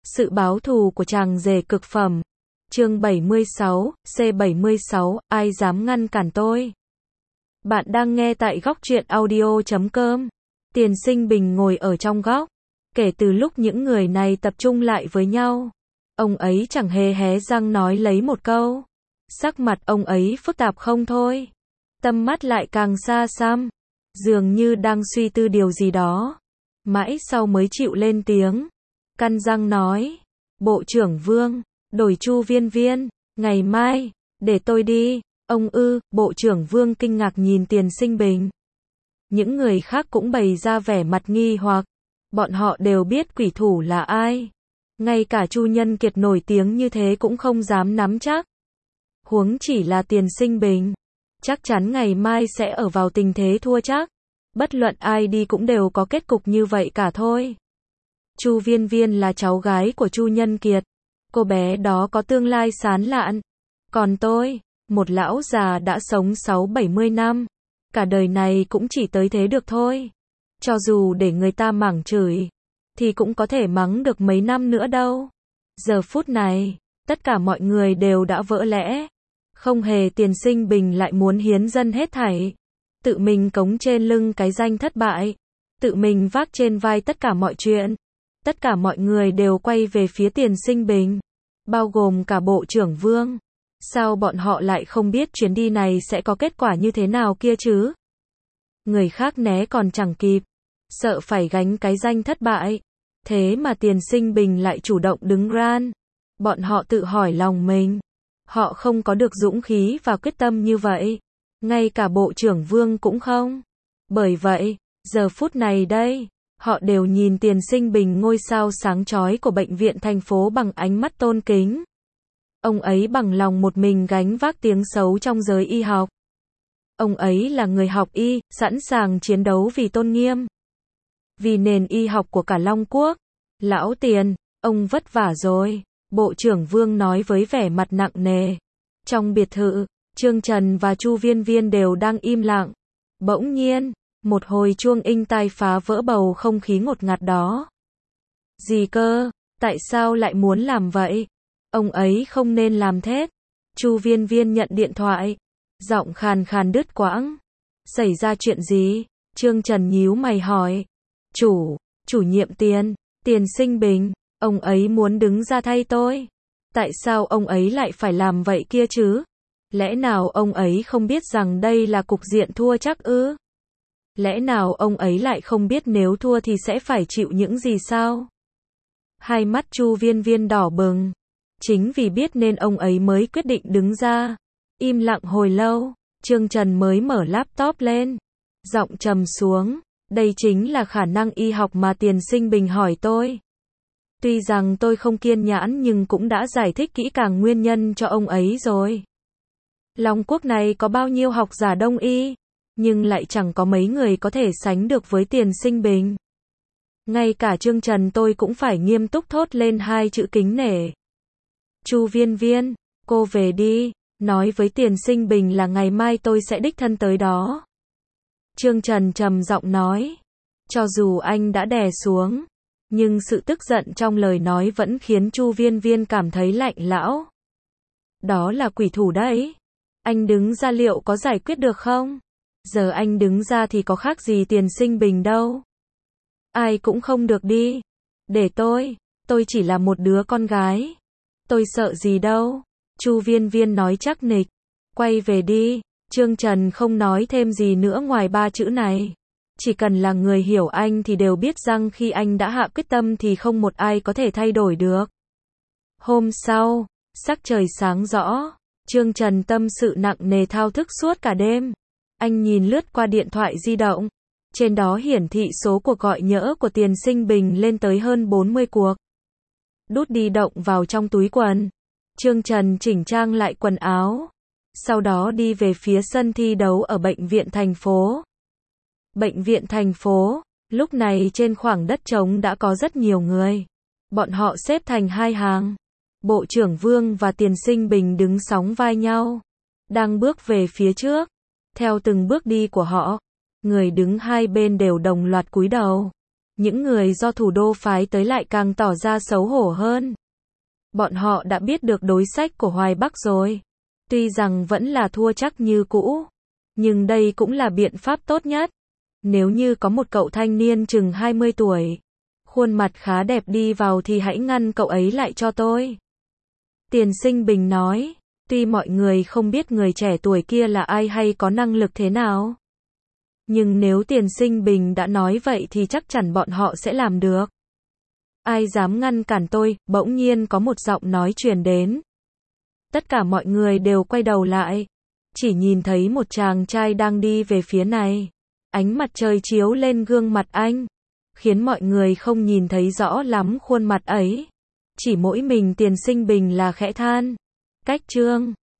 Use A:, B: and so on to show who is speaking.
A: Sự báo thù của chàng rể cực phẩm. Chương 76, C76, ai dám ngăn cản tôi? Bạn đang nghe tại góc truyện audio.com. Tiền Sinh Bình ngồi ở trong góc. Kể từ lúc những người này tập trung lại với nhau, ông ấy chẳng hề hé răng nói lấy một câu. Sắc mặt ông ấy phức tạp không thôi. Tâm mắt lại càng xa xăm, dường như đang suy tư điều gì đó. Mãi sau mới chịu lên tiếng. Căn răng nói, Bộ trưởng Vương, đổi Chu Viên Viên, ngày mai, để tôi đi. Ông ư? Bộ trưởng Vương kinh ngạc nhìn Tiền Sinh Bình. Những người khác cũng bày ra vẻ mặt nghi hoặc. Bọn họ đều biết quỷ thủ là ai. Ngay cả Chu Nhân Kiệt nổi tiếng như thế cũng không dám nắm chắc. Huống chỉ là Tiền Sinh Bình. Chắc chắn ngày mai sẽ ở vào tình thế thua chắc. Bất luận ai đi cũng đều có kết cục như vậy cả thôi. Chu Viên Viên là cháu gái của Chu Nhân Kiệt. Cô bé đó có tương lai sáng lạn. Còn tôi, một lão già đã sống 60-70 năm. Cả đời này cũng chỉ tới thế được thôi. Cho dù để người ta mắng chửi, thì cũng có thể mắng được mấy năm nữa đâu. Giờ phút này, tất cả mọi người đều đã vỡ lẽ. Không hề Tiền Sinh Bình lại muốn hiến dâng hết thảy. Tự mình cống trên lưng cái danh thất bại. Tự mình vác trên vai tất cả mọi chuyện. Tất cả mọi người đều quay về phía Tiền Sinh Bình. Bao gồm cả Bộ trưởng Vương. Sao bọn họ lại không biết chuyến đi này sẽ có kết quả như thế nào kia chứ? Người khác né còn chẳng kịp. Sợ phải gánh cái danh thất bại. Thế mà Tiền Sinh Bình lại chủ động đứng ran. Bọn họ tự hỏi lòng mình. Họ không có được dũng khí và quyết tâm như vậy. Ngay cả Bộ trưởng Vương cũng không. Bởi vậy, giờ phút này đây, họ đều nhìn Tiền Sinh Bình ngôi sao sáng chói của bệnh viện thành phố bằng ánh mắt tôn kính. Ông ấy bằng lòng một mình gánh vác tiếng xấu trong giới y học. Ông ấy là người học y, sẵn sàng chiến đấu vì tôn nghiêm. Vì nền y học của cả Long Quốc. Lão Tiền, ông vất vả rồi. Bộ trưởng Vương nói với vẻ mặt nặng nề. Trong biệt thự, Trương Trần và Chu Viên Viên đều đang im lặng. Bỗng nhiên, một hồi chuông inh tai phá vỡ bầu không khí ngột ngạt đó. Gì cơ? Tại sao lại muốn làm vậy? Ông ấy không nên làm thế. Chu Viên Viên nhận điện thoại. Giọng khàn khàn đứt quãng. Xảy ra chuyện gì? Trương Trần nhíu mày hỏi. Chủ nhiệm Tiền Sinh Bình. Ông ấy muốn đứng ra thay tôi. Tại sao ông ấy lại phải làm vậy kia chứ? Lẽ nào ông ấy không biết rằng đây là cục diện thua chắc ư? Lẽ nào ông ấy lại không biết nếu thua thì sẽ phải chịu những gì sao? Hai mắt Chu Viên Viên đỏ bừng. Chính vì biết nên ông ấy mới quyết định đứng ra. Im lặng hồi lâu, Trương Trần mới mở laptop lên. Giọng trầm xuống. Đây chính là khả năng y học mà Tiền Sinh Bình hỏi tôi. Tuy rằng tôi không kiên nhẫn nhưng cũng đã giải thích kỹ càng nguyên nhân cho ông ấy rồi. Long Quốc này có bao nhiêu học giả đông y, nhưng lại chẳng có mấy người có thể sánh được với Tiền Sinh Bình. Ngay cả Trương Trần tôi cũng phải nghiêm túc thốt lên hai chữ kính nể. Chu Viên Viên, cô về đi, nói với Tiền Sinh Bình là ngày mai tôi sẽ đích thân tới đó. Trương Trần trầm giọng nói. Cho dù anh đã đè xuống, nhưng sự tức giận trong lời nói vẫn khiến Chu Viên Viên cảm thấy lạnh lẽo. Đó là quỷ thủ đấy. Anh đứng ra liệu có giải quyết được không? Giờ anh đứng ra thì có khác gì Tiền Sinh Bình đâu. Ai cũng không được đi. Để tôi chỉ là một đứa con gái. Tôi sợ gì đâu. Chu Viên Viên nói chắc nịch. Quay về đi. Trương Trần không nói thêm gì nữa ngoài ba chữ này. Chỉ cần là người hiểu anh thì đều biết rằng khi anh đã hạ quyết tâm thì không một ai có thể thay đổi được. Hôm sau, sắc trời sáng rõ. Trương Trần tâm sự nặng nề thao thức suốt cả đêm. Anh nhìn lướt qua điện thoại di động. Trên đó hiển thị số cuộc gọi nhỡ của Tiền Sinh Bình lên tới hơn 40 cuộc. Đút di động vào trong túi quần. Trương Trần chỉnh trang lại quần áo. Sau đó đi về phía sân thi đấu ở bệnh viện thành phố. Bệnh viện thành phố, lúc này trên khoảng đất trống đã có rất nhiều người. Bọn họ xếp thành hai hàng. Bộ trưởng Vương và Tiền Sinh Bình đứng sóng vai nhau. Đang bước về phía trước. Theo từng bước đi của họ, người đứng hai bên đều đồng loạt cúi đầu. Những người do thủ đô phái tới lại càng tỏ ra xấu hổ hơn. Bọn họ đã biết được đối sách của Hoài Bắc rồi. Tuy rằng vẫn là thua chắc như cũ, nhưng đây cũng là biện pháp tốt nhất. Nếu như có một cậu thanh niên chừng 20 tuổi, khuôn mặt khá đẹp đi vào thì hãy ngăn cậu ấy lại cho tôi. Tiền Sinh Bình nói, tuy mọi người không biết người trẻ tuổi kia là ai hay có năng lực thế nào. Nhưng nếu Tiền Sinh Bình đã nói vậy thì chắc chắn bọn họ sẽ làm được. Ai dám ngăn cản tôi, bỗng nhiên có một giọng nói truyền đến. Tất cả mọi người đều quay đầu lại. Chỉ nhìn thấy một chàng trai đang đi về phía này. Ánh mặt trời chiếu lên gương mặt anh, khiến mọi người không nhìn thấy rõ lắm khuôn mặt ấy. Chỉ mỗi mình Tiền Sinh Bình là khẽ than. Cách chương